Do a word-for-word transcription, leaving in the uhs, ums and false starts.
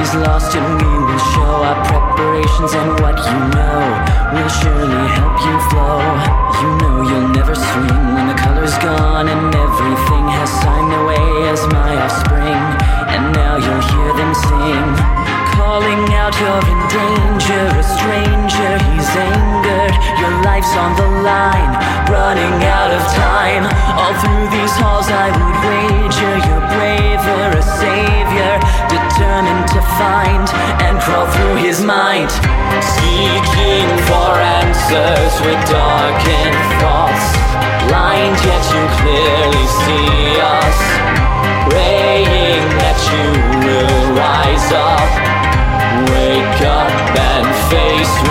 he's lost and we will show our preparations, and what you know will surely help you flow. You know you'll never swing when the color's gone and everything has signed away as my offspring. And now you'll hear them sing, calling out you're in danger, a stranger, he's angered. Your life's on the line, running out of time. All through these halls I would wager you're braver, a savior, determined to find and crawl through his mind. Seeking for answers with darkened thoughts, blind yet you clearly see us, praying that you will rise up, wake up and face